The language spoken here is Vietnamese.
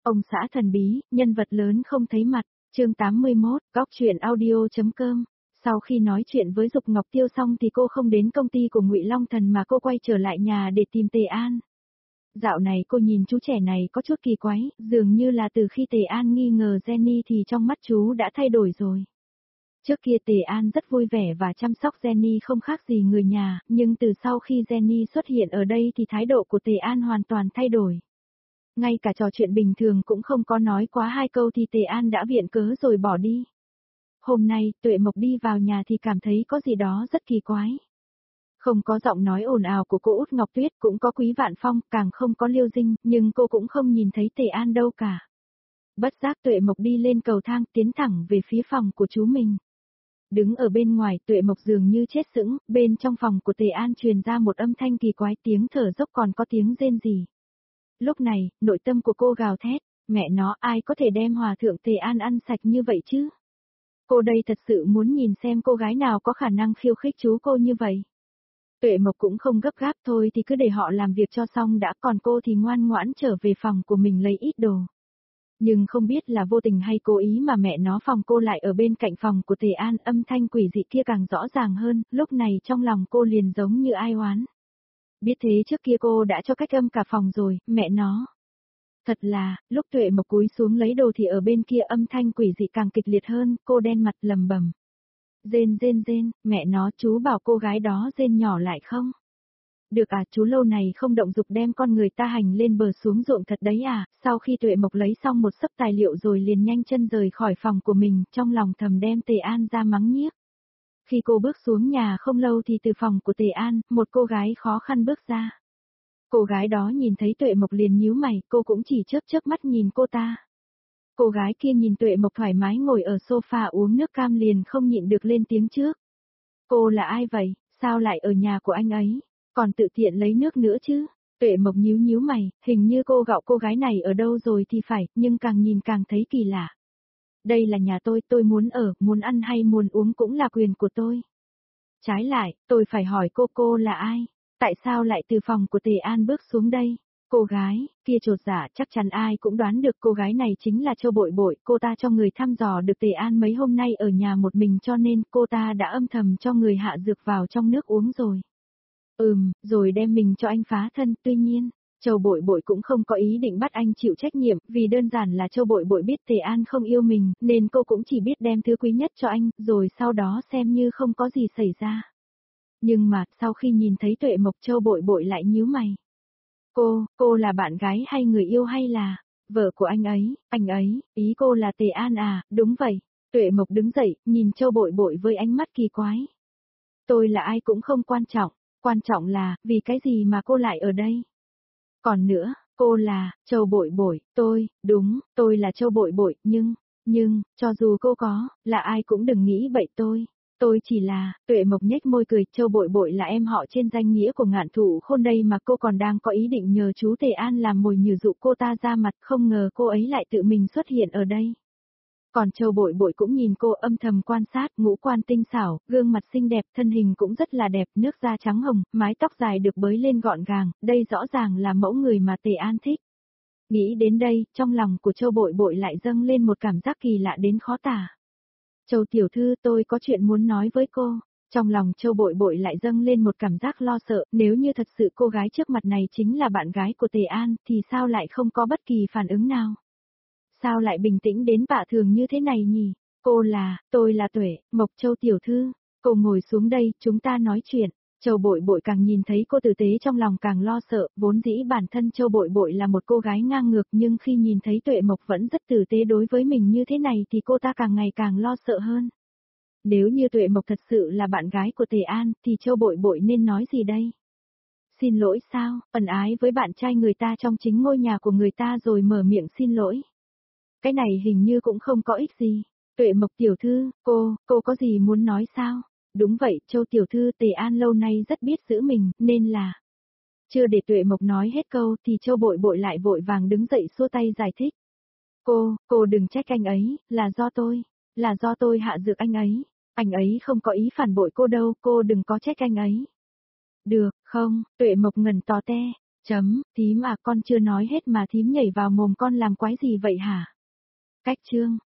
Ông xã thần bí, nhân vật lớn không thấy mặt, chương 81, góc chuyện audio.com. Sau khi nói chuyện với Dục Ngọc Tiêu xong thì cô không đến công ty của Ngụy Long Thần mà cô quay trở lại nhà để tìm Tề An. Dạo này cô nhìn chú trẻ này có chút kỳ quái, dường như là từ khi Tề An nghi ngờ Jenny thì trong mắt chú đã thay đổi rồi. Trước kia Tề An rất vui vẻ và chăm sóc Jenny không khác gì người nhà, nhưng từ sau khi Jenny xuất hiện ở đây thì thái độ của Tề An hoàn toàn thay đổi. Ngay cả trò chuyện bình thường cũng không có nói quá hai câu thì Tề An đã viện cớ rồi bỏ đi. Hôm nay, Tuệ Mộc đi vào nhà thì cảm thấy có gì đó rất kỳ quái. Không có giọng nói ồn ào của cô Út Ngọc Tuyết, cũng có Quý Vạn Phong, càng không có Liêu Dinh, nhưng cô cũng không nhìn thấy Tề An đâu cả. Bất giác Tuệ Mộc đi lên cầu thang tiến thẳng về phía phòng của chú mình. Đứng ở bên ngoài Tuệ Mộc dường như chết sững, bên trong phòng của Tề An truyền ra một âm thanh kỳ quái, tiếng thở dốc còn có tiếng rên rỉ. Lúc này, nội tâm của cô gào thét, mẹ nó, ai có thể đem hòa thượng Tề An ăn sạch như vậy chứ? Cô đây thật sự muốn nhìn xem cô gái nào có khả năng khiêu khích chú cô như vậy. Tuệ Mộc cũng không gấp gáp, thôi thì cứ để họ làm việc cho xong đã, còn cô thì ngoan ngoãn trở về phòng của mình lấy ít đồ. Nhưng không biết là vô tình hay cố ý mà mẹ nó phòng cô lại ở bên cạnh phòng của Tề An, âm thanh quỷ dị kia càng rõ ràng hơn, lúc này trong lòng cô liền giống như ai oán. Biết thế trước kia cô đã cho cách âm cả phòng rồi, mẹ nó. Thật là, lúc Tuệ Mộc cúi xuống lấy đồ thì ở bên kia âm thanh quỷ dị càng kịch liệt hơn, cô đen mặt lầm bầm. Rên, mẹ nó, chú bảo cô gái đó rên nhỏ lại không? Được à, chú lâu này không động dục đem con người ta hành lên bờ xuống ruộng thật đấy à? Sau khi Tuệ Mộc lấy xong một xấp tài liệu rồi liền nhanh chân rời khỏi phòng của mình, trong lòng thầm đem Tề An ra mắng nhiếc. Khi cô bước xuống nhà không lâu thì từ phòng của Tề An, một cô gái khó khăn bước ra. Cô gái đó nhìn thấy Tuệ Mộc liền nhíu mày, cô cũng chỉ chớp mắt nhìn cô ta. Cô gái kia nhìn Tuệ Mộc thoải mái ngồi ở sofa uống nước cam liền không nhịn được lên tiếng trước. Cô là ai vậy, sao lại ở nhà của anh ấy, còn tự tiện lấy nước nữa chứ? Tuệ Mộc nhíu mày, hình như cô gạo cô gái này ở đâu rồi thì phải, nhưng càng nhìn càng thấy kỳ lạ. Đây là nhà tôi muốn ở, muốn ăn hay muốn uống cũng là quyền của tôi. Trái lại, tôi phải hỏi cô là ai? Tại sao lại từ phòng của Tề An bước xuống đây? Cô gái kia chột dạ, chắc chắn ai cũng đoán được cô gái này chính là Châu Bội Bội, cô ta cho người thăm dò được Tề An mấy hôm nay ở nhà một mình cho nên cô ta đã âm thầm cho người hạ dược vào trong nước uống rồi. Rồi đem mình cho anh phá thân, tuy nhiên, Châu Bội Bội cũng không có ý định bắt anh chịu trách nhiệm, vì đơn giản là Châu Bội Bội biết Tề An không yêu mình, nên cô cũng chỉ biết đem thứ quý nhất cho anh, rồi sau đó xem như không có gì xảy ra. Nhưng mà, sau khi nhìn thấy Tuệ Mộc, Châu Bội Bội lại nhíu mày. Cô là bạn gái hay người yêu hay là vợ của anh ấy, ý cô là Tề An à? Đúng vậy. Tuệ Mộc đứng dậy, nhìn Châu Bội Bội với ánh mắt kỳ quái. Tôi là ai cũng không quan trọng là, vì cái gì mà cô lại ở đây? Còn nữa, cô là Châu Bội Bội, đúng, tôi là Châu Bội Bội, nhưng, cho dù cô có, là ai cũng đừng nghĩ bậy tôi chỉ là, Tuệ Mộc nhếch môi cười, Châu Bội Bội là em họ trên danh nghĩa của Ngạn Thụ Khôn đây mà, cô còn đang có ý định nhờ chú Tề An làm mồi nhử dụ cô ta ra mặt, không ngờ cô ấy lại tự mình xuất hiện ở đây. Còn Châu Bội Bội cũng nhìn cô âm thầm quan sát, ngũ quan tinh xảo, gương mặt xinh đẹp, thân hình cũng rất là đẹp, nước da trắng hồng, mái tóc dài được bới lên gọn gàng, đây rõ ràng là mẫu người mà Tề An thích. Nghĩ đến đây, trong lòng của Châu Bội Bội lại dâng lên một cảm giác kỳ lạ đến khó tả. Châu tiểu thư, tôi có chuyện muốn nói với cô. Trong lòng Châu Bội Bội lại dâng lên một cảm giác lo sợ, nếu như thật sự cô gái trước mặt này chính là bạn gái của Tề An, thì sao lại không có bất kỳ phản ứng nào? Sao lại bình tĩnh đến bạ thường như thế này nhỉ? Tôi là Tuệ Mộc. Châu tiểu thư, cô ngồi xuống đây, chúng ta nói chuyện. Châu Bội Bội càng nhìn thấy cô tử tế trong lòng càng lo sợ, vốn dĩ bản thân Châu Bội Bội là một cô gái ngang ngược, nhưng khi nhìn thấy Tuệ Mộc vẫn rất tử tế đối với mình như thế này thì cô ta càng ngày càng lo sợ hơn. Nếu như Tuệ Mộc thật sự là bạn gái của Tề An, thì Châu Bội Bội nên nói gì đây? Xin lỗi sao, ân ái với bạn trai người ta trong chính ngôi nhà của người ta rồi mở miệng xin lỗi. Cái này hình như cũng không có ích gì. Tuệ Mộc tiểu thư, cô có gì muốn nói sao? Đúng vậy, Châu tiểu thư, Tề An lâu nay rất biết giữ mình, nên là... Chưa để Tuệ Mộc nói hết câu thì Châu Bội Bội lại vội vàng đứng dậy xua tay giải thích. Cô đừng trách anh ấy, là do tôi hạ dược anh ấy không có ý phản bội cô đâu, cô đừng có trách anh ấy. Được, không, Tuệ Mộc ngẩn tò te, Thím à, con chưa nói hết mà thím nhảy vào mồm con làm quái gì vậy hả? Cách chương